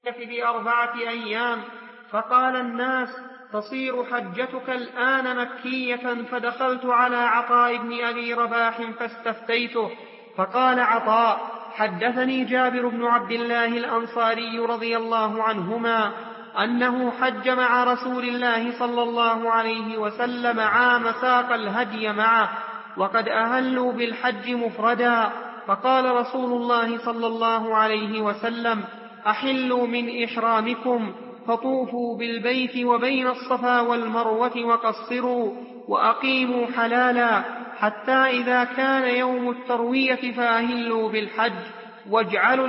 ب4 أيام. فقال الناس: تصير حجتك الآن مكية. فدخلت على عطاء بن أبي رباح فاستفتيته، فقال عطاء: حدثني جابر بن عبد الله الأنصاري رضي الله عنهما أنه حج مع رسول الله صلى الله عليه وسلم عام ساق الهدي معه، وقد أهلوا بالحج مفردا. فقال رسول الله صلى الله عليه وسلم: أحلوا من إحرامكم فطوفوا بالبيت وبين الصفا والمروة وقصروا وأقيموا حلالا، حتى إذا كان يوم التروية فأهلوا بالحج، واجعلوا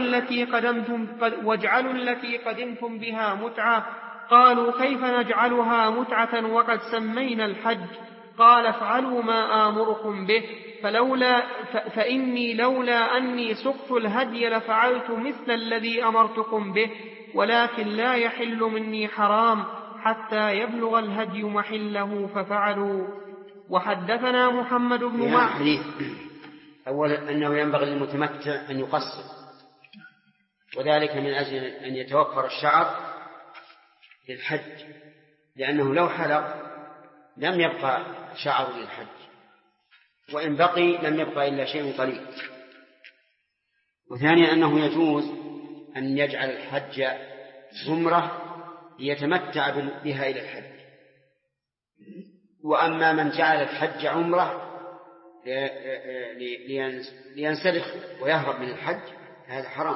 التي قدمتم بها متعة. قالوا: كيف نجعلها متعة وقد سمينا الحج؟ قال: افعلوا ما آمركم به، فإني لولا أني سقت الهدي لفعلت مثل الذي أمرتكم به، ولكن لا يحل مني حرام حتى يبلغ الهدي محله ففعلوا. وحدثنا محمد بن حديث أولا أنه ينبغي للمتمتع أن يقصر، وذلك من أجل أن يتوفر الشعر للحج، لأنه لو حلق لم يبقى شعر للحج، وإن بقي لم يبقى إلا شيء قليل. وثانيا أنه يجوز أن يجعل الحج عمرة ليتمتع بها إلى الحج. وأما من جعل الحج عمرة لينسلخ ويهرب من الحج هذا حرام.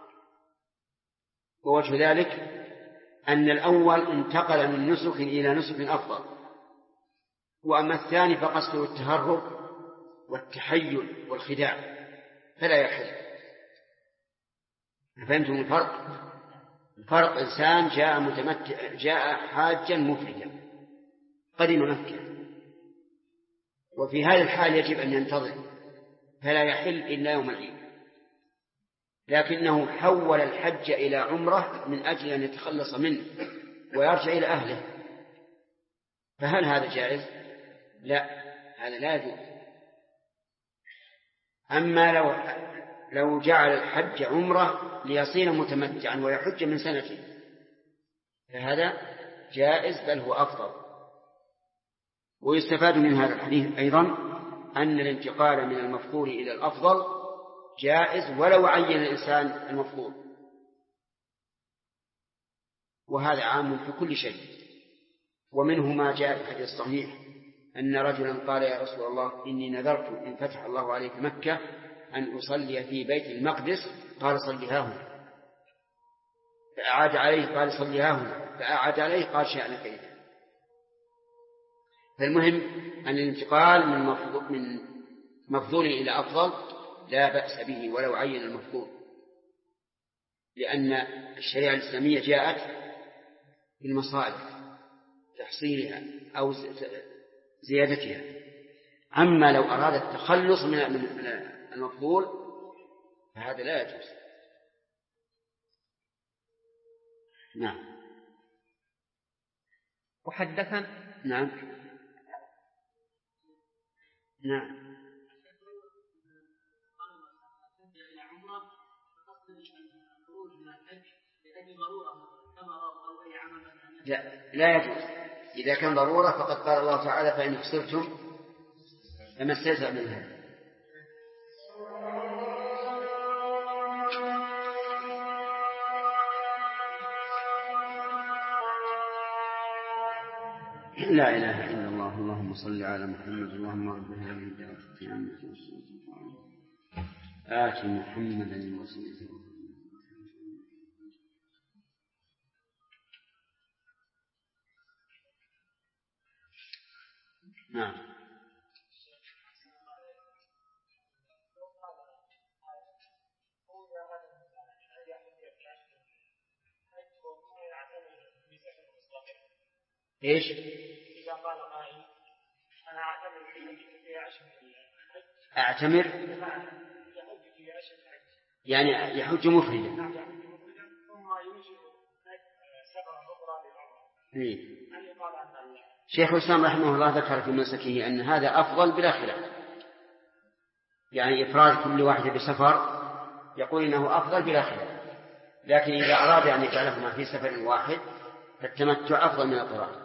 ووجه ذلك أن الأول انتقل من نسك إلى نسك أفضل، وأما الثاني فقصده التهرب والتحيل والخداع فلا يحل. فهمتم الفرق؟ الفرق إنسان جاء حاجا مفردا قدم مكة، وفي هذه الحال يجب أن ينتظر فلا يحل إلا يوم العيد، لكنه حول الحج إلى عمرة من أجل أن يتخلص منه ويرجع إلى أهله، فهل هذا جائز؟ لا، هذا لا يجوز. أما لو جعل الحج عمرة ليصير متمتعا ويحج من سنته فهذا جائز، بل هو أفضل. ويستفاد من هذا الحديث أيضا أن الانتقال من المفضول إلى الأفضل جائز ولو عين الإنسان المفضول، وهذا عام في كل شيء. ومنه ما جاء في الحديث الصحيح أن رجلا قال: يا رسول الله، إني نذرت إن فتح الله عليك مكة أن أصلي في بيت المقدس. قال: صلها هنا. فأعاد عليه قال: صلها هنا. فأعاد عليه قال: شأنك إذا. فالمهم أن الانتقال من مفضول إلى أفضل لا بأس به ولو عين المفضول، لأن الشريعة الإسلامية جاءت بالمصالح تحصيلها أو زيادتها. أما لو أراد التخلص من المفضول فهذا لا يجوز. نعم. وحدثنا نعم لا يجوز. إذا كان ضرورة فقد قال الله تعالى: فإن خسرتم فما استيسر منها. لا إله إلا الله. اللهم صل على محمد. اللهم رب هذه الدعوة التامة آت محمدا الوسيلة. نعم. إيش؟ إذا قال قائل: أنا أعتمر في 10 أعتمر يعني يحج مفردا ثم يوجد سفرا أخرى للعمرة. شيخ الإسلام رحمه الله ذكر في منسكه أن هذا أفضل بلا خلاف، يعني إفراد كل واحد بسفر يقول إنه أفضل بلا خلاف، لكن إذا أراد أن يجعلهما في سفر واحد فالتمتع أفضل من القران.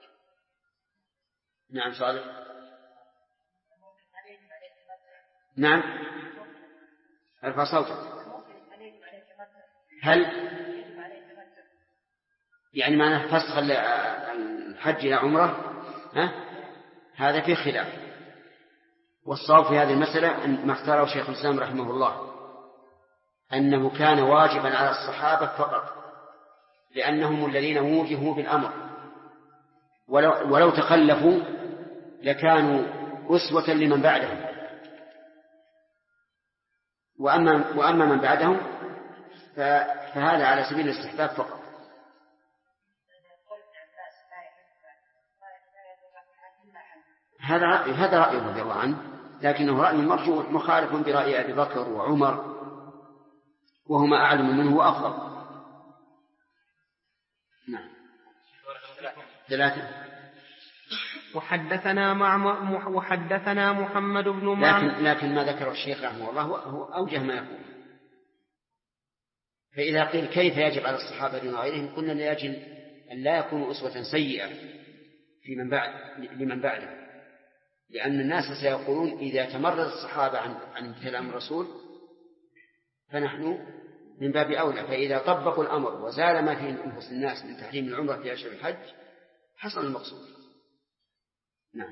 نعم صالح. نعم ارفع صوتك. هل يعني معنى فسخ الحج إلى عمرة هذا فيه خلاف، والصواب في هذه المسألة أن ما اختاره شيخ الإسلام رحمه الله أنه كان واجبا على الصحابة فقط، لأنهم الذين وجهوا بالأمر، ولو تخلفوا لكانوا أسوة لمن بعدهم، وأما من بعدهم فهذا على سبيل الاستحباب فقط. هذا رأيه رضي الله عنه، لكنه رأي مرجوح مخالف برأي أبي بكر وعمر، وهما أعلم منه وأفضل. نعم. 3. وحدثنا محمد بن معمر. لكن ما ذكره الشيخ رحمه الله هو أوجه ما يكون. فإذا قيل كيف يجب على الصحابة دون غيرهم، قلنا لأجل أن لا يكونوا أسوة سيئة في لمن بعده، لأن الناس سيقولون إذا تمرد الصحابة عن كلام الرسول فنحن من باب أولى، فإذا طبقوا الأمر وزال ما في نفوس الناس من تحريم العمرة في أشهر الحج حصل المقصود. نعم.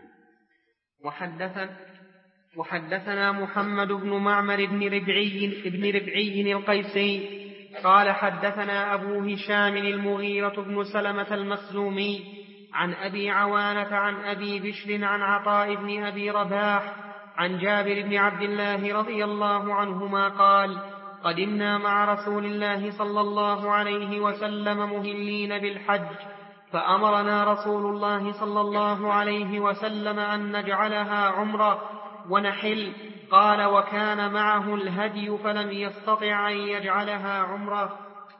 وحدثنا محمد بن معمر بن ربعي القيسي قال حدثنا أبو هشام المغيرة بن سلمة المخزومي عن أبي عوانة عن أبي بشر عن عطاء بن أبي رباح عن جابر بن عبد الله رضي الله عنهما قال: قدمنا مع رسول الله صلى الله عليه وسلم مهلين بالحج، فأمرنا رسول الله صلى الله عليه وسلم أن نجعلها عمرة ونحل. قال: وكان معه الهدي فلم يستطع أن يجعلها عمرة.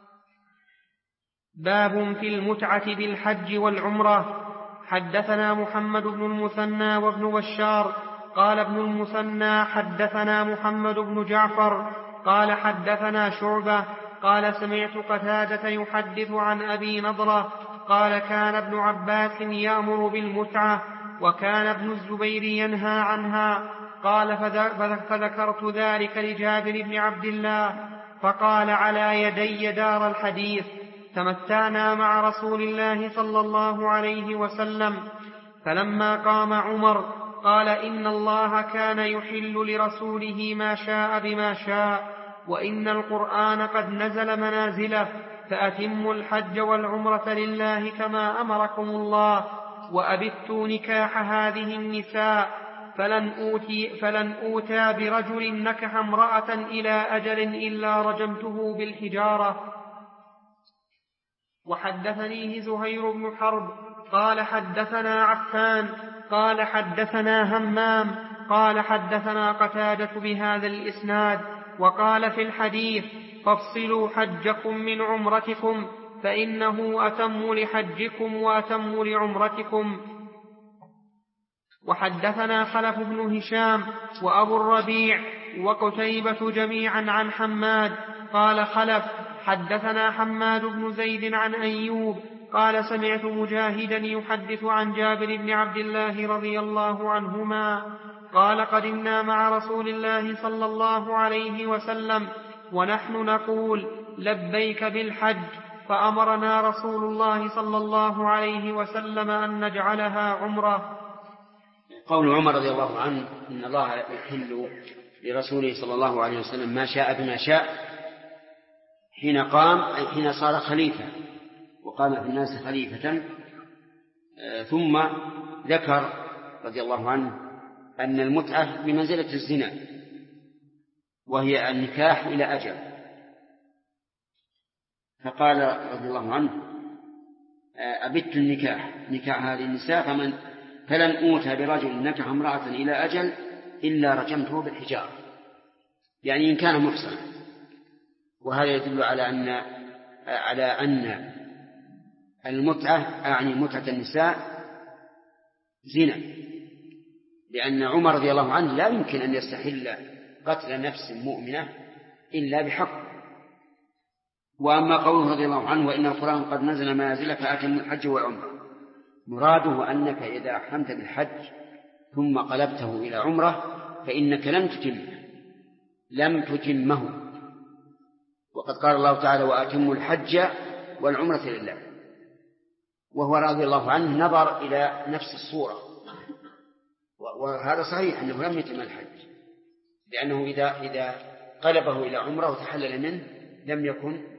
باب في المتعة بالحج والعمرة. حدثنا محمد بن المثنى وابن بشار قال ابن المثنى حدثنا محمد بن جعفر قال حدثنا شعبة قال سمعت قتادة يحدث عن أبي نضرة قال: كان ابن عباس يأمر بالمتعة وكان ابن الزبير ينهى عنها. قال: فذكرت ذلك لجابر بن عبد الله فقال: على يدي دار الحديث. تمتعنا مع رسول الله صلى الله عليه وسلم، فلما قام عمر قال: إن الله كان يحل لرسوله ما شاء بما شاء، وإن القرآن قد نزل منازله، فأتموا الحج والعمرة لله كما أمركم الله، وأبثوا نكاح هذه النساء، فلن أوتى برجل نكح امرأة إلى أجل إلا رجمته بالحجارة. وحدثنيه زهير بن حرب قال حدثنا عفان قال حدثنا همام قال حدثنا قتادة بهذا الإسناد، وقال في الحديث: فافصلوا حجكم من عمرتكم، فإنه أتم لحجكم وأتم لعمرتكم. وحدثنا خلف بن هشام وأبو الربيع وقتيبة جميعا عن حماد قال خلف: حدثنا حماد بن زيد عن أيوب قال: سمعت مجاهدا يحدث عن جابر بن عبد الله رضي الله عنهما قال: قدمنا مع رسول الله صلى الله عليه وسلم ونحن نقول: لبيك بالحج، فأمرنا رسول الله صلى الله عليه وسلم أن نجعلها عمرة. قول عمر رضي الله عنه: إن الله يحل لرسوله صلى الله عليه وسلم ما شاء بما شاء، حين قام أي حين صار خليفة وقام في الناس خليفة. ثم ذكر رضي الله عنه أن المتعة بمنزلة الزنا، وهي النكاح إلى أجل، فقال رضي الله عنه: أبت نكاح هذه النساء فلن أوتى برجل نكح امرأة إلى أجل إلا رجمته بالحجارة، يعني إن كان محصنا. وهذا يدل على أن المتعة أعني متعة النساء زنا، لأن عمر رضي الله عنه لا يمكن أن يستحل قتل نفس مؤمنة إلا بحق، وأما قوله رضي الله عنه وإن القرآن قد نزل منازل فأتم الحج والعمرة، مراده أنك إذا أحرمت بالحج ثم قلبته إلى عمرة فإنك لم تتمه. وقد قال الله تعالى وأتموا الحج والعمرة لله، وهو رضي الله عنه نظر إلى نفس الصورة، وهذا صحيح أنه لم يتم الحج، لأنه إذا قلبه إلى عمرة وتحلل منه لم يكن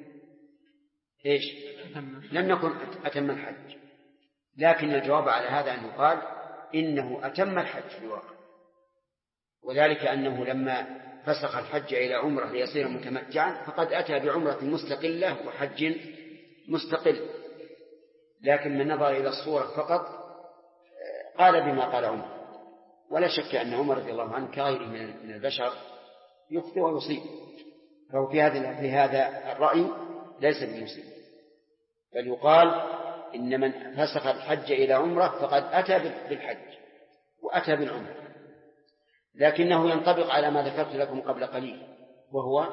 أتم الحج. لكن الجواب على هذا أنه قال إنه أتم الحج في الواقع، وذلك أنه لما فسخ الحج إلى عمرة ليصير متمتعا فقد أتى بعمرة مستقلة وحج مستقل، لكن من نظر إلى الصورة فقط قال بما قال عمر. ولا شك أن عمر رضي الله عنه كغيره من البشر يخطئ ويصيب، فهو في هذا الرأي ليس بمصيب، بل يقال إن من فسخ الحج إلى عمرة فقد أتى بالحج وأتى بالعمرة، لكنه ينطبق على ما ذكرت لكم قبل قليل، وهو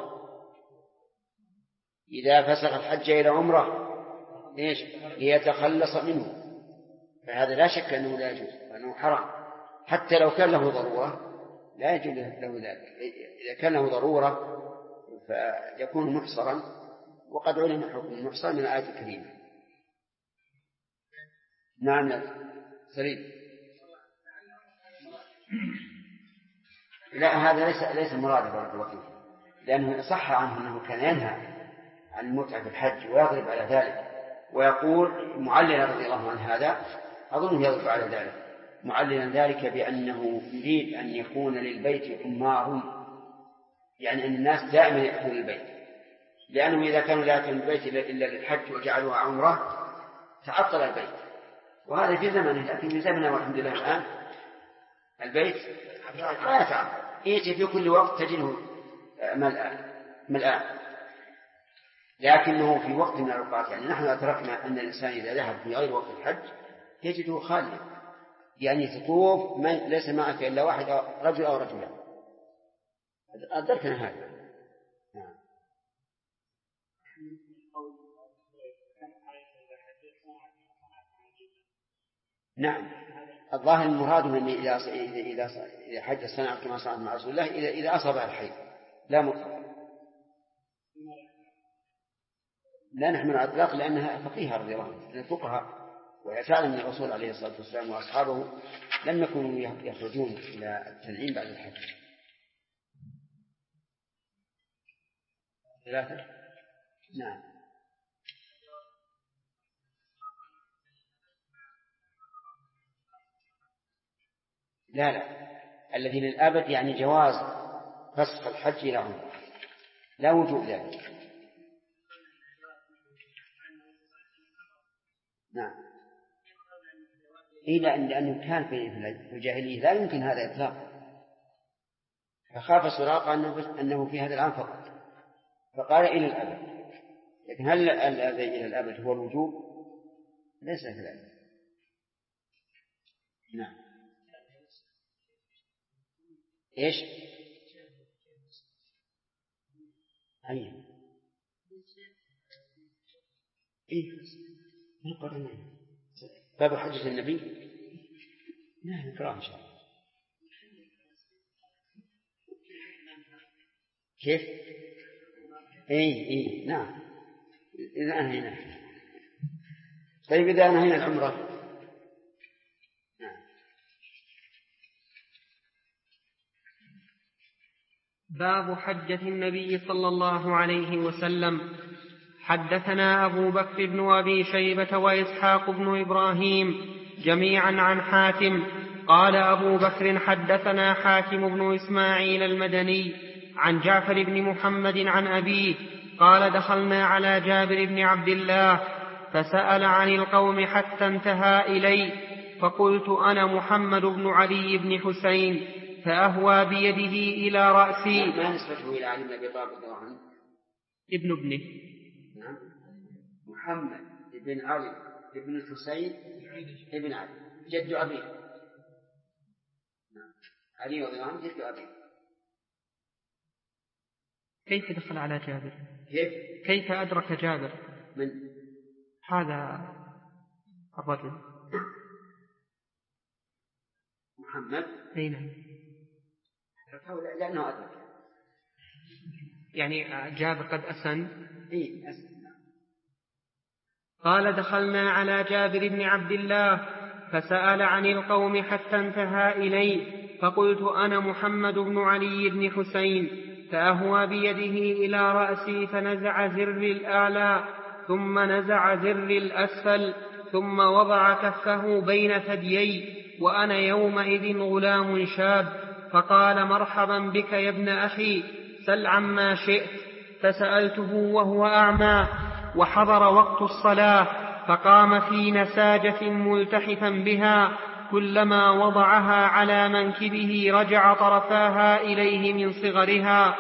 إذا فسخ الحج إلى عمرة ليتخلص منه، فهذا لا شك أنه لا يجوز وأنه حرام، حتى لو كان له ضرورة لا يجوز له ذلك. إذا كان له ضرورة فيكون محصرا، وقد علم حكم المحصر من الآية الكريمة. نعم سليم. لا، هذا ليس مراد بارك الله فيه، لأنه صح عنه أنه كان ينهى عن المتعة في الحج ويضرب على ذلك، ويقول معللا رضي الله عنه هذا أظنه يضرب على ذلك، معللا ذلك بأنه يريد أن يكون للبيت عمار، يعني أن الناس دائما يأتون البيت، لأنهم إذا كانوا لا يأتون البيت إلا للحج وجعلوها عمرة تعطل البيت، وهذا في زمنه. لكن في زمنه والحمد لله الآن البيت لا يتعطل، يأتي في كل وقت تجده ملآن. لكنه في وقت من الأوقات، يعني نحن أدركنا أن الإنسان إذا ذهب في غير وقت الحج يجده خاليا، يعني تطوف ليس معك إلا واحد رجل أو رجلان، أدركنا هذا. نعم، الظاهر المراد من إذا حج السنة كما صنعت مع رسول الله إذا أصابها الحيض لا مطلق، لا نحمل على الإطلاق، لأنها فقيهة رضي الله عنها من الفقهاء، ويتعلم من الرسول عليه الصلاة والسلام وأصحابه لم يكونوا يخرجون إلى التنعيم بعد الحج. 3. نعم. لا الذي للأبد يعني جواز فسخ الحج إلى عمره، لا وجوب ذلك. نعم، لأنه كان في الجاهلية لا يمكن هذا إطلاقا، فخاف سراقة أنه في هذا العام فقط فقال إلى الأبد. لكن هل الذي إلى الأبد هو الوجوب؟ ليس كذلك. نعم. إيش؟ أيه نقرأ باب حجة النبي. نعم نقرأ إن شاء الله. كيف؟ نعم إذا أنهينا. طيب إذا أنهينا العمرة. باب حجة النبي صلى الله عليه وسلم. حدثنا أبو بكر بن أبي شيبة وإسحاق بن إبراهيم جميعا عن حاتم قال أبو بكر حدثنا حاتم بن إسماعيل المدني عن جعفر بن محمد عن أبيه قال دخلنا على جابر بن عبد الله فسأل عن القوم حتى انتهى إلي، فقلت أنا محمد بن علي بن حسين، فأهوى بيده إلى رأسي. ما نسبته إلى علي بن أبي طالب ابن ابنه. نعم. محمد بن علي بن الحسين ابن علي جد أبيه. نعم. علي رضي الله عنه جد أبيه. كيف دخل على جابر؟ كيف أدرك جابر من هذا الرجل محمد؟ نعم. لأنه أدرك يعني جابر قد أسن. أسن. قال دخلنا على جابر بن عبد الله فسأل عن القوم حتى انتهى إليه، فقلت أنا محمد بن علي بن حسين، فأهوى بيده إلى رأسي فنزع زر الأعلى ثم نزع زر الأسفل ثم وضع كفه بين ثديي وأنا يومئذ غلام شاب، فقال مرحبا بك يا ابن أخي، سل عما شئت. فسألته وهو أعمى وحضر وقت الصلاة، فقام في نساجة ملتحفا بها، كلما وضعها على منكبه رجع طرفاها إليه من صغرها،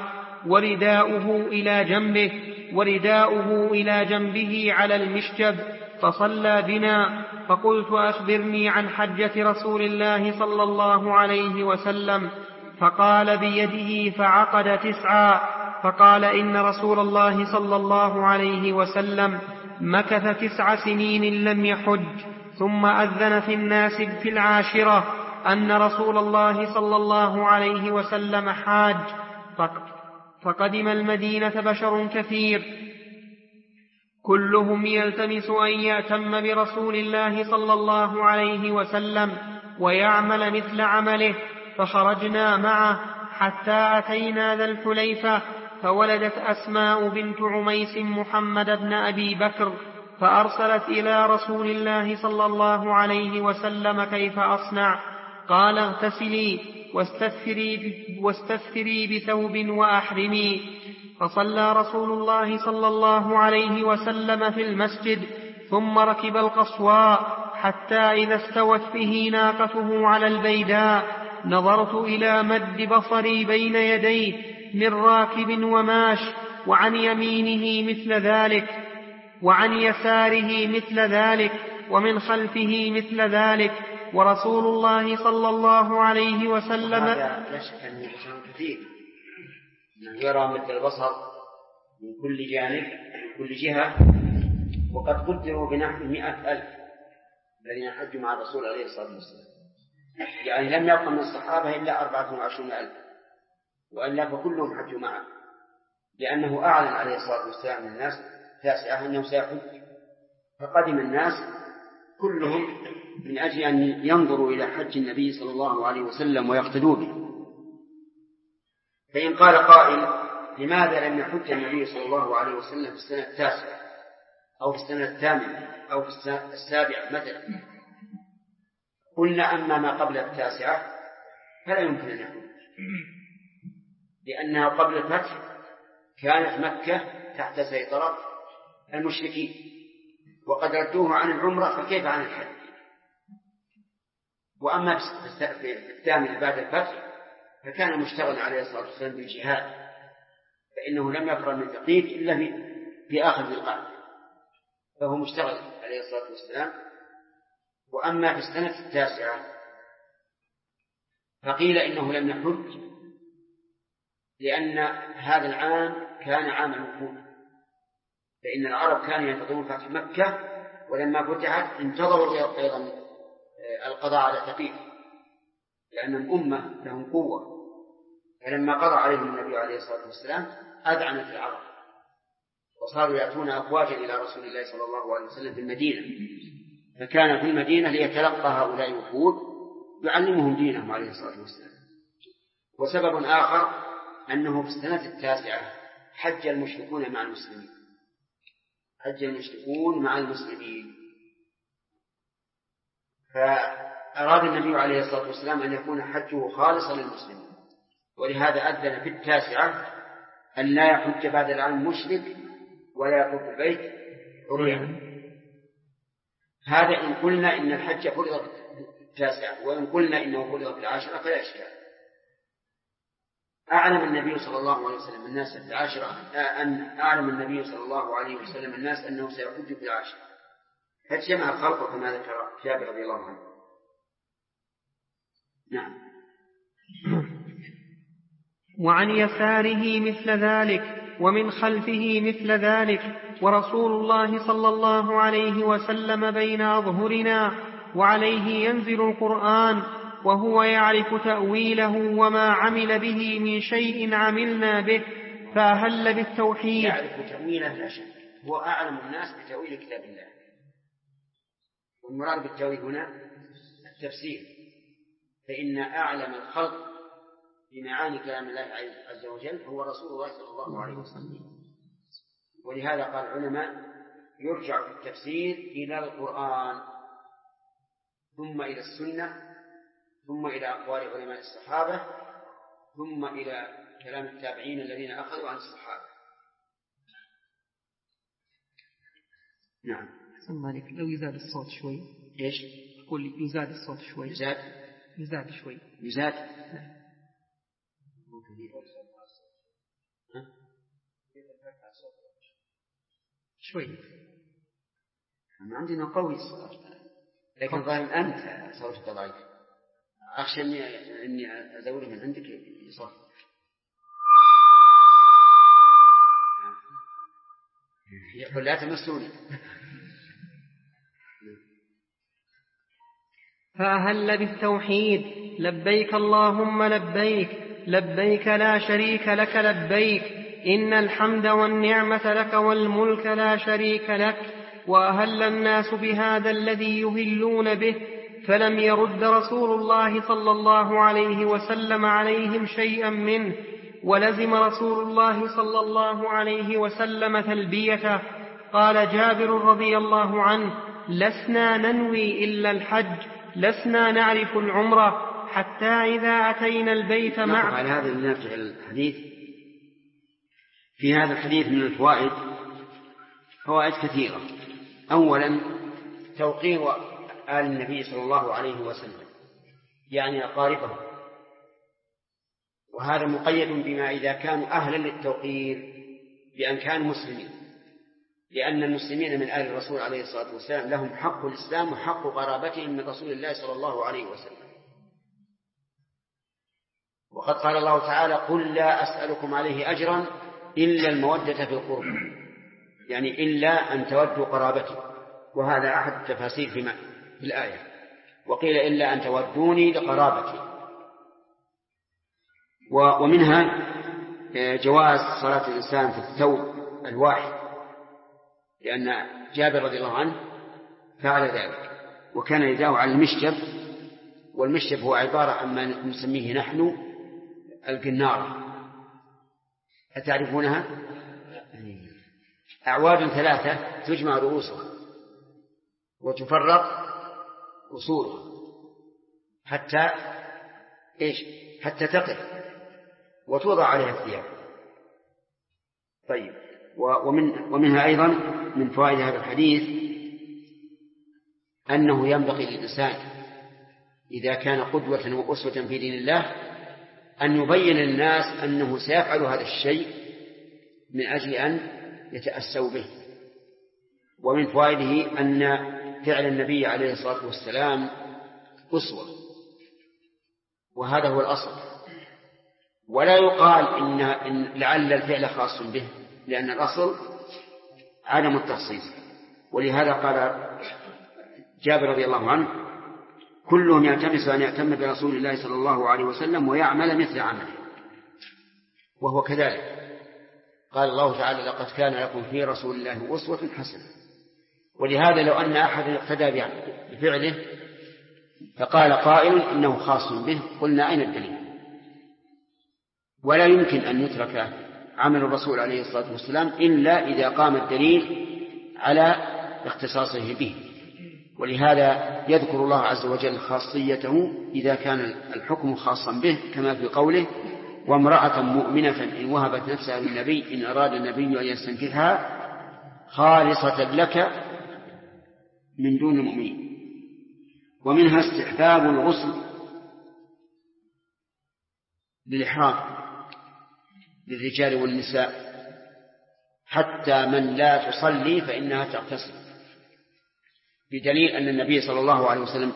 ورداؤه إلى جنبه على المشجب، فصلى بنا. فقلت أخبرني عن حجة رسول الله صلى الله عليه وسلم، فقال بيده فعقد 9. فقال إن رسول الله صلى الله عليه وسلم مكث 9 سنين لم يحج، ثم أذن في الناس في 10 أن رسول الله صلى الله عليه وسلم حاج، فقدم المدينة بشر كثير كلهم يلتمس أن يأتم برسول الله صلى الله عليه وسلم ويعمل مثل عمله، فخرجنا معه حتى أتينا ذا الحليفة، فولدت أسماء بنت عميس محمد بن أبي بكر، فأرسلت إلى رسول الله صلى الله عليه وسلم كيف أصنع؟ قال اغتسلي واستثري بثوب وأحرمي. فصلى رسول الله صلى الله عليه وسلم في المسجد، ثم ركب القصواء حتى إذا استوت به ناقته على البيداء نظرت إلى مد بصري بين يديه من راكب وماش، وعن يمينه مثل ذلك وعن يساره مثل ذلك ومن خلفه مثل ذلك، ورسول الله صلى الله عليه وسلم لا شك أنه بشر كثير يرى مد البصر من كل جانب من كل جهة، وقد قدروا بنحو 100,000 الذين حجوا مع الرسول عليه الصلاة والسلام، يعني لم يبق من الصحابة إلا 24,000، وإلا فكلهم حجوا معه، لأنه أعلن عليه الصلاة والسلام للناس 9 أنه سيحج، فقدم الناس كلهم من أجل أن ينظروا إلى حج النبي صلى الله عليه وسلم ويقتدوا به. فإن قال قائل لماذا لم يحج النبي صلى الله عليه وسلم في السنة 9 أو في السنة 8 أو في السنة 7 مثلا؟ قلنا أما ما قبل 9 فلا يمكن أن يحج، لأنها قبل الفتح كانت مكة تحت سيطرة المشركين، وقد ردوه عن العمرة، فكيف عن الحج؟ وأما في 8 بعد الفتح فكان مشتغل عليه الصلاة والسلام بالجهاد، فإنه لم يفرغ من تقييد إلا في آخر ذي القعدة، فهو مشتغل عليه الصلاة والسلام. وأما في السنة 9 فقيل إنه لم يحج لأن هذا العام كان عام الوفود، فإن العرب كانوا ينتظرون فتح مكة، ولما فتحت انتظروا أيضا القضاء على ثقيف، لأنهم أمة لهم قوة، فلما قضى عليهم النبي عليه الصلاة والسلام أذعنت العرب، وصاروا يأتون أفواجا إلى رسول الله صلى الله عليه وسلم في المدينة، فكان في المدينة ليتلقى هؤلاء الوفود يعلمهم دينهم عليه الصلاة والسلام. وسبب آخر أنه في السنة 9 حج المشركون مع المسلمين، حج المشركون مع المسلمين، فأراد النبي عليه الصلاة والسلام أن يكون حجه خالصا للمسلمين، ولهذا أذن في 9 أن لا يحج بعد العام مشرك ولا يطوف البيت عريانا. هذا إن قلنا إن الحج فرض في 9، وإن قلنا إنه فرض في 10 فلا إشكال. أعلم النبي صلى الله عليه وسلم الناس في 10 أعلم النبي صلى الله عليه وسلم الناس أنه سيحج في 10، فاجتمع الخلق كما ذكر جابر رضي الله عنه. نعم. وعن يساره مثل ذلك ومن خلفه مثل ذلك، ورسول الله صلى الله عليه وسلم بين أظهرنا، وعليه ينزل القرآن، وهو يعرف تأويله وما عمل به من شيء عملنا به، فأهل بالتوحيد. يعرف تأويله لا شك، هو أعلم الناس بتأويل كتاب الله، والمراد بالتأويل هنا التفسير، فإن أعلم الخلق بمعاني كلام الله عز وجل هو رسول الله صلى الله عليه وسلم. ولهذا قال العلماء يرجع في التفسير إلى القرآن، ثم إلى السنة، ثم إلى أقوال علماء الصحابة، ثم إلى كلام التابعين الذين أخذوا عن الصحابة. نعم. أحسن مالك، لو يزاد الصوت شوي. إيش؟ أقول يزاد الصوت شوي. يزاد شوي. يزاد. شوي. أنا عندنا قوي الصوت، لكن ظاهر أنت صوتك ضعيف، أخشى أني أزوره من عندك يصف. يقول لا تمسوني. فأهل بالتوحيد: لبيك اللهم لبيك، لبيك لا شريك لك لبيك، إن الحمد والنعمة لك والملك لا شريك لك. وأهل الناس بهذا الذي يهلون به، فلم يرد رسول الله صلى الله عليه وسلم عليهم شيئا منه، ولزم رسول الله صلى الله عليه وسلم تلبيته. قال جابر رضي الله عنه: لسنا ننوي إلا الحج، لسنا نعرف العمرة، حتى إذا أتينا البيت مع على هذا النافع الحديث. في هذا الحديث من الفوائد فوائد كثيرة. أولا توقير آل النبي صلى الله عليه وسلم، يعني أقاربه، وهذا مقيد بما إذا كانوا أهلا للتوقير بأن كانوا مسلمين، لأن المسلمين من آل الرسول عليه الصلاة والسلام لهم حق الإسلام وحق قرابتهم من رسول الله صلى الله عليه وسلم. وقد قال الله تعالى: قل لا أسألكم عليه أجرا إلا المودة في القرب، يعني إلا أن تودوا قرابتي، وهذا أحد التفاسير في الآية. وقيل إلا أن تودوني لقرابتي. ومنها جواز صلاة الإنسان في الثوب الواحد، لأن جابر رضي الله عنه فعل ذلك، وكان يداه على المشجب، والمشجب هو عبارة عن ما نسميه نحن القنارة. أتعرفونها؟ أعواد ثلاثة تجمع رؤوسها وتفرق أصولها حتى تقف وتوضع عليها الثياب. طيب، ومنها أيضا من فوائد هذا الحديث أنه ينبغي للإنسان إذا كان قدوة وأسوة في دين الله أن يبين للناس أنه سيفعل هذا الشيء من أجل أن يتأسوا به. ومن فوائده أن فعل النبي عليه الصلاة والسلام أسوة، وهذا هو الأصل، ولا يقال إن لعل الفعل خاص به، لأن الأصل عدم التخصيص. ولهذا قال جابر رضي الله عنه: كلهم يلتمس أن يأتم برسول الله صلى الله عليه وسلم ويعمل مثل عمله، وهو كذلك. قال الله تعالى: لقد كان لكم في رسول الله أسوة حسنة. ولهذا لو أن أحد اقتدى بفعله فقال قائل إنه خاص به، قلنا أين الدليل؟ ولا يمكن أن يترك عمل الرسول عليه الصلاة والسلام إلا إذا قام الدليل على اختصاصه به. ولهذا يذكر الله عز وجل خاصيته إذا كان الحكم خاصا به، كما في قوله: وامرأة مؤمنة إن وهبت نفسها للنبي إن أراد النبي أن يستنكحها خالصة لك من دون المؤمنين. ومنها استحباب الغسل للإحرام للرجال والنساء، حتى من لا تصلي فإنها تغتسل، بدليل أن النبي صلى الله عليه وسلم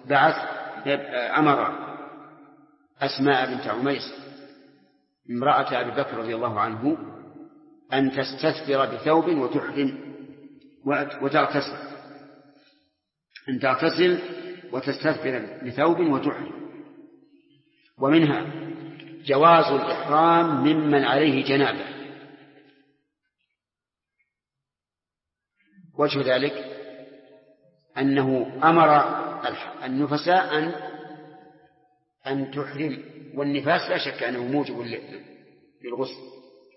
أمر أسماء بنت عميس امرأة أبي بكر رضي الله عنه أن تستثفر بثوب وتحرم وتغتسل، أن تغتسل وتستثفر بثوب وتحرم. ومنها جواز الإحرام ممن عليه جنابة. وجه ذلك أنه أمر النفساء أن تحرم، والنفاس لا شك أنه موجب للغسل.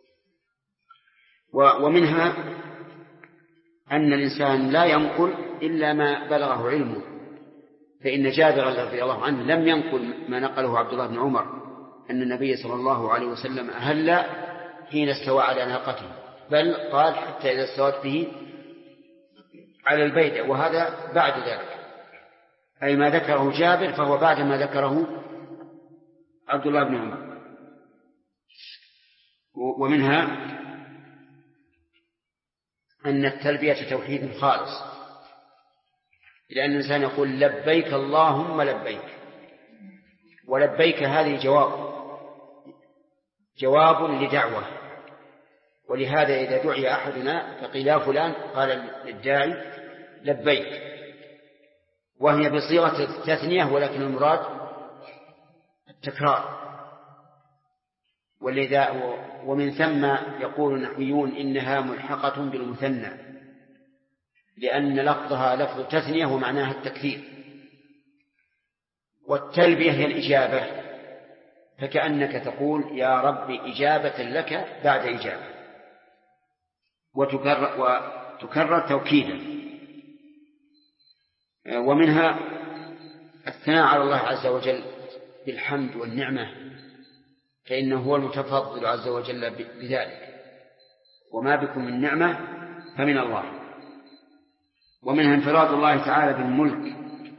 ومنها أن الإنسان لا ينقل إلا ما بلغه علمه، فإن جابر رضي الله عنه لم ينقل ما نقله عبد الله بن عمر أن النبي صلى الله عليه وسلم أهل حين استوى على ناقته، بل قال حتى إذا استوت به على البيدة، وهذا بعد ذلك، أي ما ذكره جابر فهو بعد ما ذكره عبد الله بن عمر. ومنها أن التلبية توحيد خالص، لأن الإنسان يقول لبيك اللهم لبيك، ولبيك هذه جواب لدعوة، ولهذا إذا دعي أحدنا فقيل يا فلان قال للداعي لبيك، وهي بصيغة التثنية ولكن المراد التكرار. ومن ثم يقول النحويون إنها ملحقة بالمثنى، لأن لفظها لفظ تثنية ومعناها التكثير. والتلبية هي الإجابة، فكأنك تقول يا رب إجابة لك بعد إجابة، وتكرر توكيدا. ومنها الثناء على الله عز وجل بالحمد والنعمة، فإنه هو المتفضل عز وجل بذلك، وما بكم من نعمة فمن الله. ومنها انفراد الله تعالى بالملك،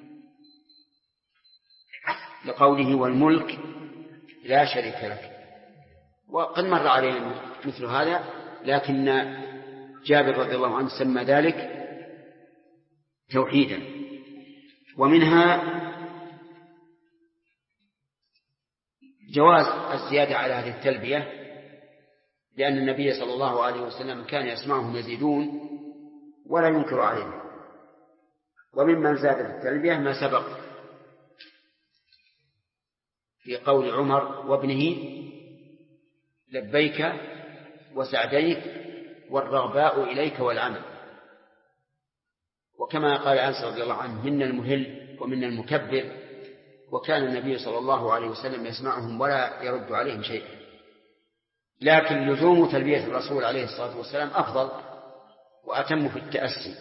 لقوله والملك لا شريك لك. وقد مر علينا مثل هذا، لكن جابر رضي الله عنه سمى ذلك توحيدا. ومنها جواز الزيادة على هذه التلبية، لأن النبي صلى الله عليه وسلم كان يسمعهم يزيدون ولا ينكر عليهم. وممن زاد في التلبية ما سبق في قول عمر وابنه لبيك وسعديك والرغباء إليك والعمل. وكما قال أنس رضي الله عنه منا المهل ومنا المكبر، وكان النبي صلى الله عليه وسلم يسمعهم ولا يرد عليهم شيئا. لكن لزوم تلبية الرسول عليه الصلاة والسلام أفضل وأتم في التأسي.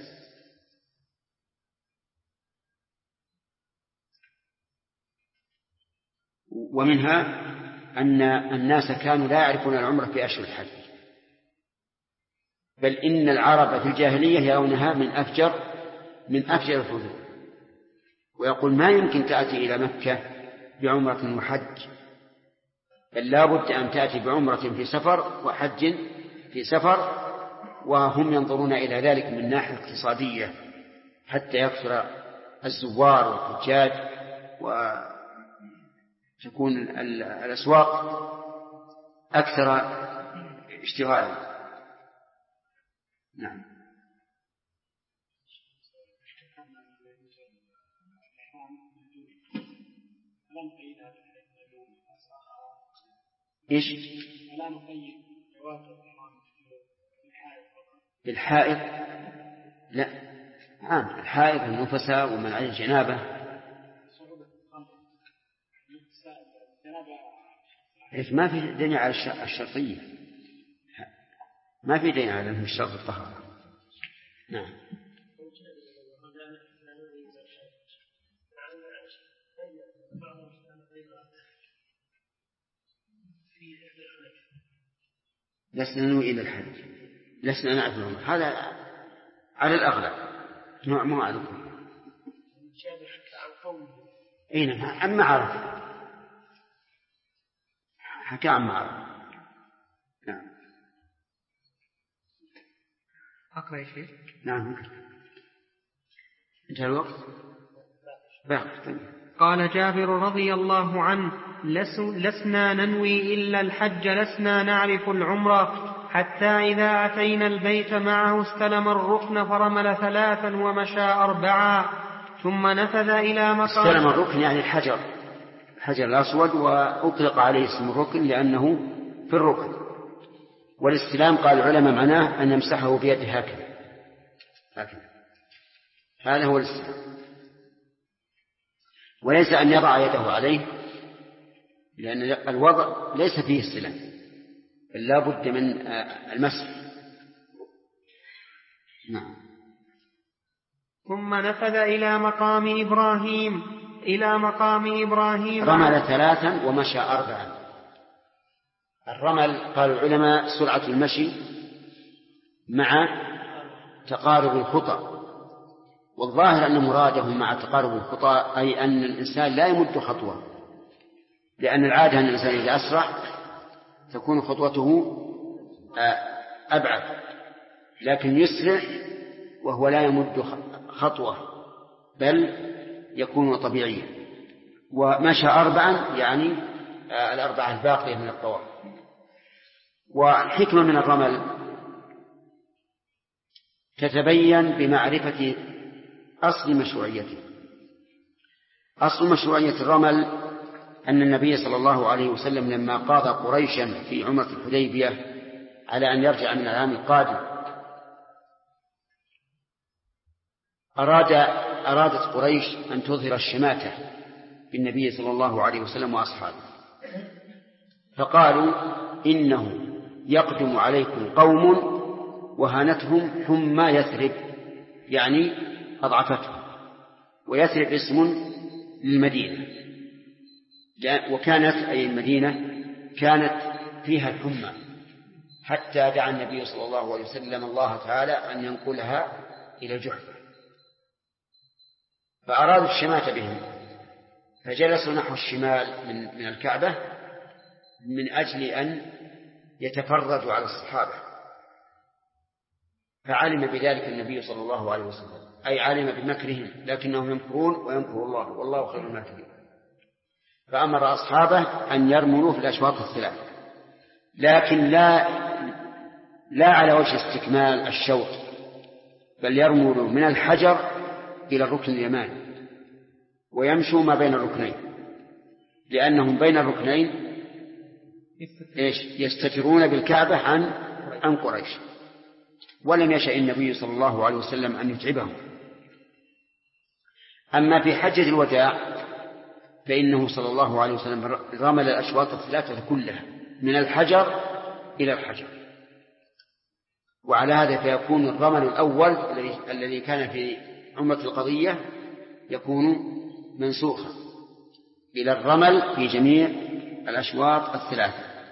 ومنها أن الناس كانوا لا يعرفون العمرة في أشهر الحج، بل إن العرب في الجاهلية يرونها من أفجر الفجور، ويقول ما يمكن تأتي إلى مكة بعمرة وحج، بل لا بد أن تأتي بعمرة في سفر وحج في سفر. وهم ينظرون إلى ذلك من ناحية اقتصادية حتى يكثر الزوار والحجاج وتكون الأسواق أكثر اشتغالا. نعم. إيش؟ بالحائط؟ لا، عام الحائط والنفساء ومن عليه الجنابة. ما في دنيا على الشرطية، ما في دنيا على الشرط الطهارة. نعم. لسنا ننوي إلى الحج، لسنا نعرف العمر، هذا على الأغلب ما أعرفه. أين أما عرف حكى عن معرف. نعم. أقرأ يا شيخ. نعم. انتهى الوقت. قال جابر رضي الله عنه لسنا ننوي إلا الحج، لسنا نعرف العمرة حتى إذا أتينا البيت معه استلم الركن فرمل 3 ومشى 4 ثم نفذ إلى مقام. استلم الركن يعني الحجر الأسود، وأطلق عليه اسم الركن لأنه في الركن. والاستلام قال العلماء معناه أن يمسحه بيده هكذا. هذا هو الاستلام، وليس أن يضع يده عليه، لأن الوضع ليس فيه استلام، بل لا بد من المسح. نعم. ثم نفذ إلى مقام إبراهيم رمل 3 ومشى 4. الرمل قال العلماء سرعة المشي مع تقارب الخطى، والظاهر أن مرادهم مع تقارب الخطى أي أن الإنسان لا يمد خطوة، لأن العادة أن الإنسان إذا أسرع تكون خطوته أبعد، لكن يسرع وهو لا يمد خطوة بل يكون طبيعيا. ومشى 4 يعني 4 الباقية من الطواف. والحكمة من الرمل تتبين بمعرفة أصل مشروعيته. أصل مشروعية الرمل أن النبي صلى الله عليه وسلم لما قاضى قريشا في عمرة الحديبية على أن يرجع من العام القادم أرادت قريش أن تظهر الشماتة بالنبي صلى الله عليه وسلم وأصحابه، فقالوا إنه يقدم عليكم قوم وهانتهم حمى يثرب، يعني أضعفتهم، ويثرب اسم للمدينة، وكانت أي المدينة كانت فيها الحمى، حتى دعا النبي صلى الله عليه وسلم الله تعالى أن ينقلها إلى الجحفة، فأرادوا الشماتة بهم، فجلسوا نحو الشمال من الكعبة من أجل أن يتفرجوا على الصحابة، فعلم بذلك النبي صلى الله عليه وسلم، أي علم بمكرهم، لكنهم يمكرون ويمكر الله والله خير الماكرين، فأمر أصحابه أن يرملوا في الأشواط 3، لكن لا على وجه استكمال الشوط، بل يرملوا من الحجر إلى الركن اليماني ويمشوا ما بين الركنين، لأنهم بين الركنين يستترون بالكعبة عن قريش، ولم يشأ النبي صلى الله عليه وسلم أن يتعبهم. أما في حجة الوداع فإنه صلى الله عليه وسلم رمل الأشواط 3 كلها من الحجر إلى الحجر، وعلى هذا فيكون الرمل الأول الذي كان في عمرة القضية يكون منسوخا إلى الرمل في جميع الأشواط 3.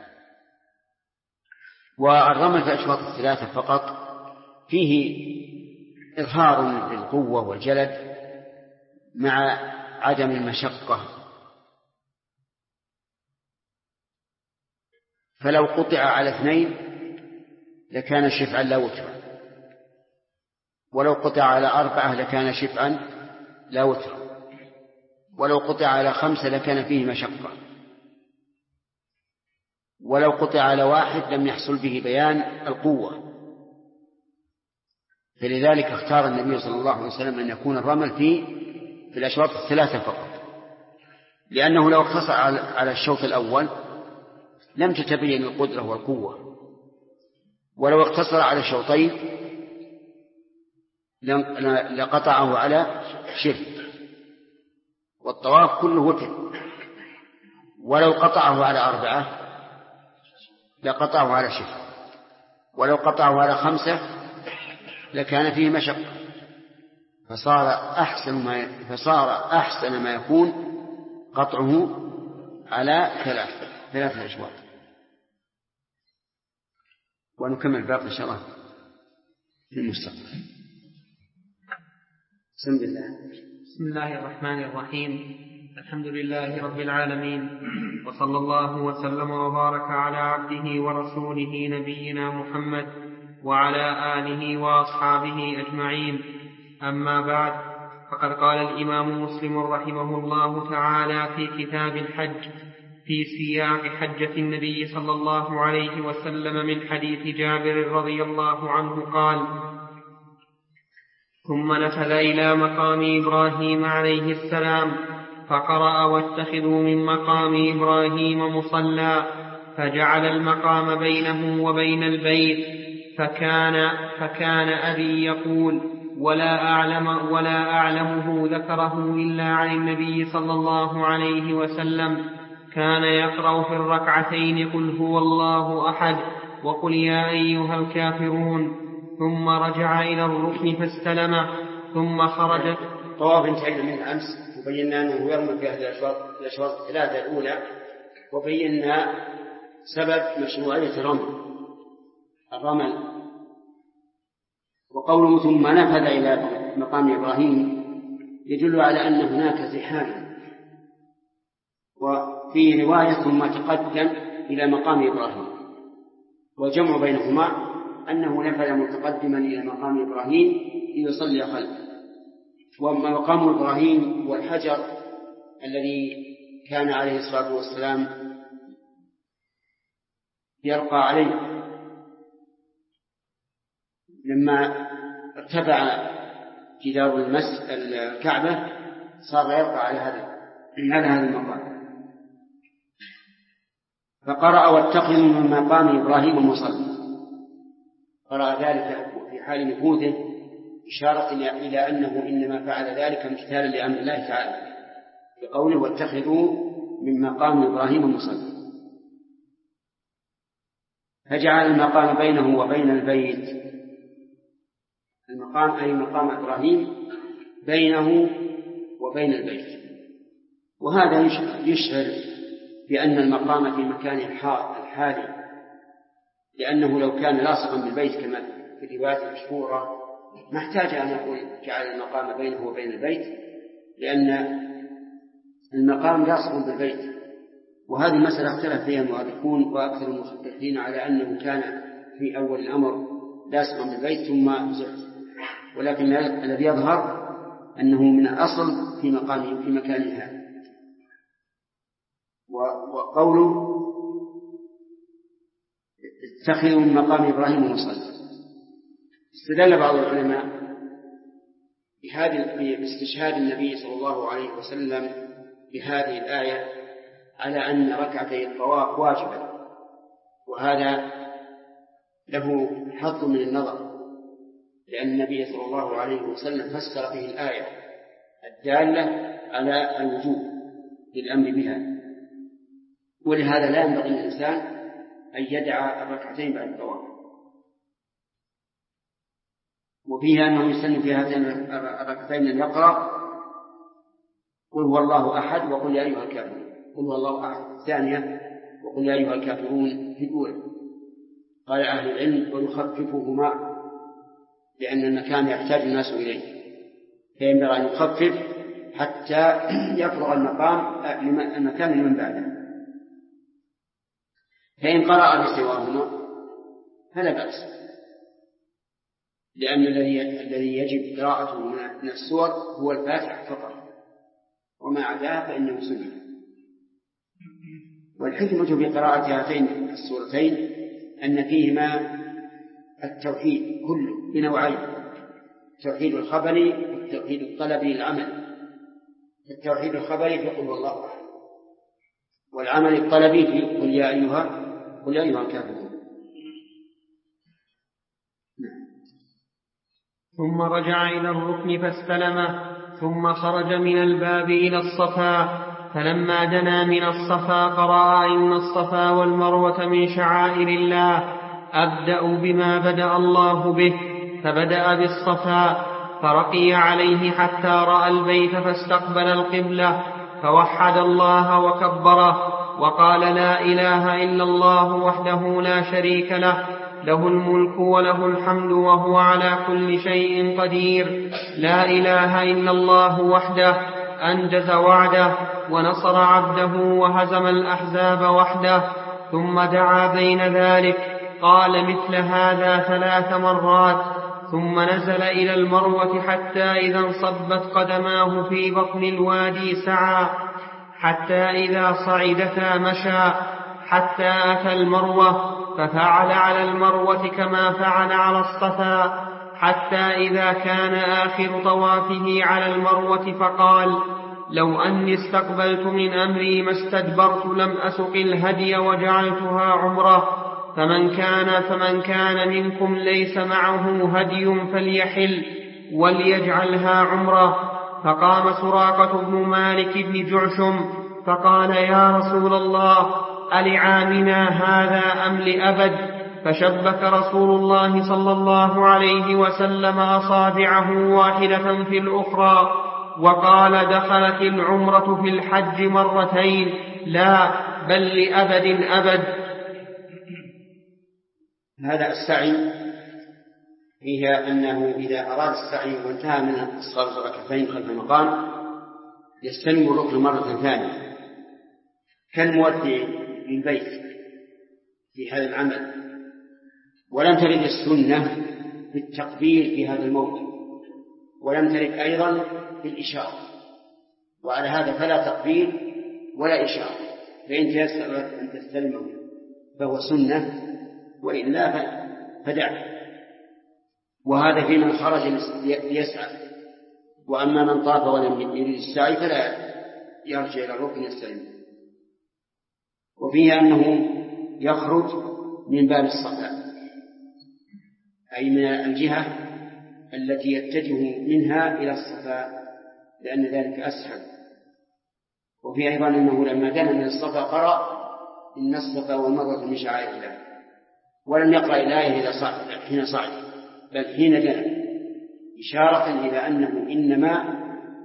والرمل في الأشواط 3 فقط فيه إظهار للقوة والجلد مع عدم المشقة، فلو قطع على 2 لكان شفعا لا وترا، ولو قطع على 4 لكان شفعا لا وترا، ولو قطع على 5 لكان فيه مشقة، ولو قطع على 1 لم يحصل به بيان القوة. فلذلك اختار النبي صلى الله عليه وسلم أن يكون الرمل في الأشواط 3 فقط، لأنه لو اقتصر على الشوط الأول لم تتبين القدرة والقوة، ولو اقتصر على الشوطين لقطعه على شرك، والطواف كله وتر، ولو قطعه على 4 لقطعه على شرك، ولو قطعه على 5 لكان فيه مشقة، فصار أحسن ما يكون قطعه على 3 أشواط. ونكمل الباقي إن شاء الله في المستقبل. بسم الله الرحمن الرحيم. الحمد لله رب العالمين، وصلى الله وسلم وبارك على عبده ورسوله نبينا محمد وعلى آله وأصحابه أجمعين. أما بعد، فقد قال الإمام مسلم رحمه الله تعالى في كتاب الحج: في سياق حجة النبي صلى الله عليه وسلم من حديث جابر رضي الله عنه قال: ثم نفذ إلى مقام إبراهيم عليه السلام فقرأ: واتخذوا من مقام إبراهيم مصلى، فجعل المقام بينه وبين البيت، فكان أبي يقول: ولا أعلمه ذكره إلا عن النبي صلى الله عليه وسلم، كان يقرأ في الركعتين: قل هو الله أحد، وقل يا أيها الكافرون، ثم رجع إلى الركن فاستلمه، ثم خرج. طواف انتهينا منه أمس، وبينا أنه يرمى في هذه الأشواط الثلاثة الأولى، وبينا سبب مشروعية الرمل. وقوله ثم نفذ إلى مقام إبراهيم يدل على أن هناك زحاما، وفي رواية ثم تقدم إلى مقام إبراهيم، والجمع بينهما أنه نفذ متقدما إلى مقام إبراهيم ليصلي خلفه. وأما مقام إبراهيم والحجر الذي كان عليه الصلاة والسلام يرقى عليه لما ارتفع جدار الكعبة، صار يرقى على هذا المقام. فقرأ: واتخذوا من مقام إبراهيم مصلى. قرأ ذلك في حال نفوذه، إشارة إلى أنه إنما فعل ذلك امتثالا لأمر الله تعالى بقوله: واتخذوا من مقام إبراهيم مصلى. فجعل المقام بينه وبين البيت، المقام أي مقام إبراهيم بينه وبين البيت. وهذا يشعر بأن المقام في مكان الحالي، لأنه لو كان لاصقا بالبيت كما في الروايات المشهورة ما احتاج أن يقول جعل المقام بينه وبين البيت، لأن المقام لاصق بالبيت. وهذه المسألة اختلف فيها المؤرخون وأكثر المحققين على أنه كان في أول الأمر لاصقا بالبيت ثم زحف، ولكن الذي يظهر أنه من الأصل في مكانه هذا. وقوله: اتخذوا من مقام إبراهيم مصلى، استدل بعض العلماء باستشهاد النبي صلى الله عليه وسلم بهذه الآية على أن ركعتي الطواف واجبة، وهذا له حظ من النظر، لأن النبي صلى الله عليه وسلم فسر به الآية الدالة على الوجوب للأمر بها، ولهذا لا ينبغي للإنسان أن يدع الركعتين بعد الطواف. وفيها أنه يسن في هاتين الركعتين أن يقرأ: قل هو الله أحد، وقل يا أيها الكافرون. قل هو الله أحد الثانية، وقل يا أيها الكافرون في الأولى. قال أهل العلم: ويخففهما لأن المكان يحتاج الناس إليه، فينبغي أن يخفف حتى يفرغ المكان لمن بعده. فإن قرأ بسواهما فلا بأس، لأن الذي يجب قراءته من السور هو الفاتحة فقط، وما عداها فإنه سنة. والحكمة في قراءة هاتين السورتين أن فيهما التوحيد كله بنوعين: التوحيد الخبري والتوحيد الطلبي للعمل. التوحيد الخبري في قل هو الله أحد، والعمل الطلبي في قل يا أيها الكافرون. ثم رجع إلى الركن فاستلمه، ثم خرج من الباب إلى الصفا، فلما دنا من الصفا قرأ: إن الصفا والمروة من شعائر الله، أبدأ بما بدأ الله به، فبدأ بالصفا، فرقي عليه حتى رأى البيت فاستقبل القبلة، فوحد الله وكبره وقال: لا إله إلا الله وحده لا شريك له، له الملك وله الحمد وهو على كل شيء قدير، لا إله إلا الله وحده أنجز وعده ونصر عبده وهزم الأحزاب وحده. ثم دعا بين ذلك، قال مثل هذا 3 مرات، ثم نزل إلى المروة حتى إذا انصبت قدماه في بطن الوادي سعى حتى إذا صعدتا مشى حتى أتى المروة ففعل على المروة كما فعل على الصفا، حتى إذا كان آخر طوافه على المروة فقال: لو أني استقبلت من أمري ما استدبرت لم أسق الهدي وجعلتها عمرة، فمن كان منكم ليس معه هدي فليحل وليجعلها عمرة. فقام سراقة بن مالك بن جعشم فقال: يا رسول الله، ألعامنا هذا أم لأبد؟ فشبك رسول الله صلى الله عليه وسلم أصابعه واحدة في الأخرى وقال: دخلت العمرة في الحج مرتين، لا بل لأبد أبد. هذا السعي فيها أنه إذا أراد السعي وانتهى من الصلاة ركعتين خلف المقام يستلم الركن مرة ثانية كالمودع للبيت في هذا العمل. ولم ترد السنة بالتقبيل في هذا الموضع، ولم ترد أيضا بالإشارة، وعلى هذا فلا تقبيل ولا إشارة، فإن تيسر أن تستلمه فهو سنة، وإلا فدع. وهذا في من خرج ليسعى، وأما من طاف ولم يريد السعي فلا يرجع إلى الركن يستلمه. وفيه أنه يخرج من باب الصفا، أي من الجهة التي يتجه منها إلى الصفا، لأن ذلك أسهل. وفيه أيضا أنه لما دنا من الصفا قرأ: إن الصفا والمروة من شعائر الله، ولم يقرأ الآية حين صعد، بل حين دنا، إشارة إلى أنه إنما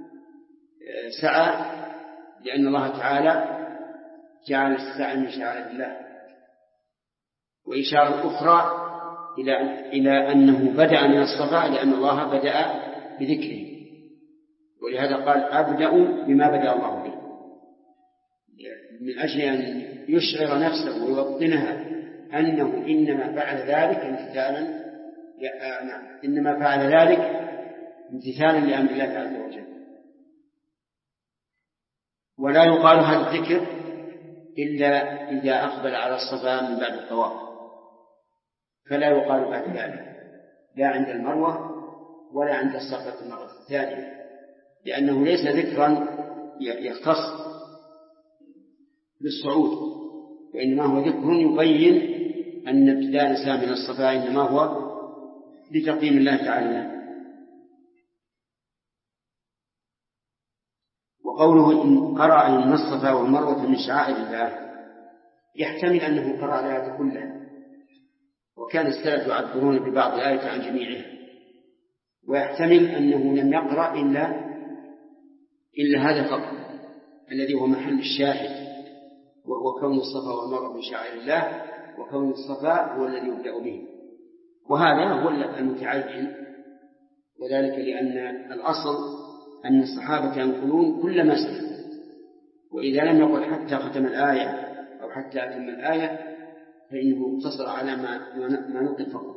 سعى لأن الله تعالى جعل السعي من شعائر الله. وإشارة أخرى إلى أنه بدأ من الصفا لأن الله بدأ بذكره، ولهذا قال: أبدأ بما بدأ الله به، من أجل أن يشعر نفسه ويوطنها أنه إنما فعل ذلك امتثالا لأمر الله عز وجل. ولا يقال هذا الذكر إلا إذا أقبل على الصفا من بعد الطواف، فلا يقال بعد ذلك، لا عند المروة ولا عند الصفا المرة الثانية، لأنه ليس ذكرا يختص بالصعود، وإنما هو ذكر يبين أن ابتداء الإنسان من الصفا إنما هو لتقديم الله تعالى. وقوله إن قرأ إن الصفا والمروة من شعائر الله يحتمل أنه قرأ الآية كلها، وكان السلف يعبرون ببعض الآية عن جميعها، ويحتمل أنه لم يقرأ إلا هذا الفضل الذي هو محل الشاهد، وهو كون الصفا والمروة من شعائر الله، وكون الصفا هو الذي يبدأ به. وهذا هو المتعين، وذلك لأن الأصل أن الصحابة ينقلون كل ما سمعوا، وإذا لم يقل حتى ختم الآية أو حتى أتم الآية فإنه اقتصر على ما نقل فقط.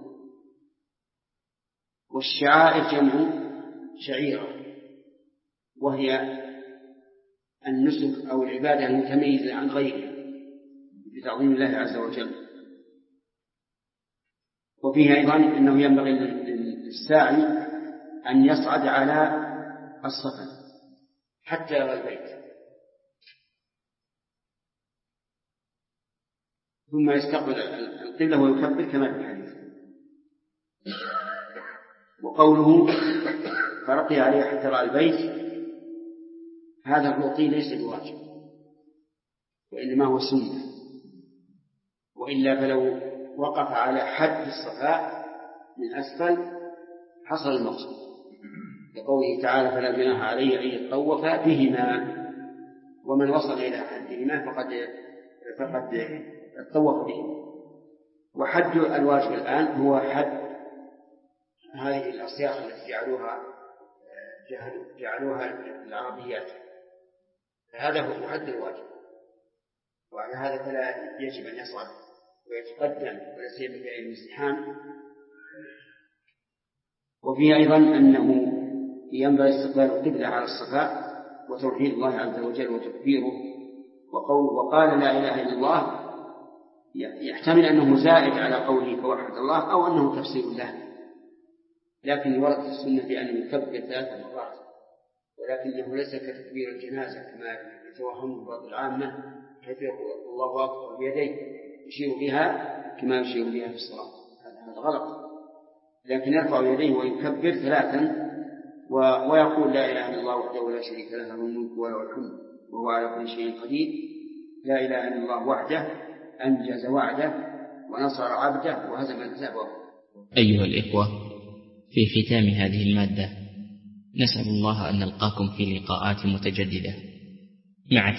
والشعائر جمع شعيرة، وهي النسك أو العبادة المتميزة عن غيرها بتعظيم الله عز وجل. وفيها أيضا أنه ينبغي للساعي أن يصعد على الصفا حتى يرى البيت، ثم يستقبل القبلة ويكبر كما في الحديث. وقوله فرقي عليه حتى رأى البيت، هذا الرقي ليس بواجب، وإنما هو سنة، وإلا فلو وقف على حد الصفاء من أسفل حصل المقصود، لقوله تعالى: فلا جناح عليه أن يطوف بهما، ومن وصل إلى حدهما فقد طوف بهما. وحد الواجب الآن هو حد هذه الأصياغ التي جعلوها العربيات، هذا هو حد الواجب، وعلى هذا فلا يجب أن يصعد ويتقدم ولا سيما في الازدحام. وفيه أيضا أنه ينبغي استقبال القبلة على الصفا وتوحيد الله عز وجل وتكبيره وقال لا إله إلا الله يحتمل أنه زائد على قوله فوحد الله أو أنه تفسير له، لكن ورد في السنة بأنه يكبر 3 مرات، ولكنه ليس كتكبير الجنازة كما يتوهمه بعض العامة حيث يقول الله أكبر بيديه يشير بها كما يشير بها في الصلاة، هذا غلط، لكن يرفع يديه ويكبر 3 ويقول لا إله إلا الله وحده لا شريك له له الملك وله الحمد وهو على كل شيء قدير، لا إله إلا الله وحده أنجز وعده ونصر عبده وهزم الأحزاب. أيها الإخوة، في ختام هذه المادة نسأل الله أن نلقاكم في لقاءات متجددة مع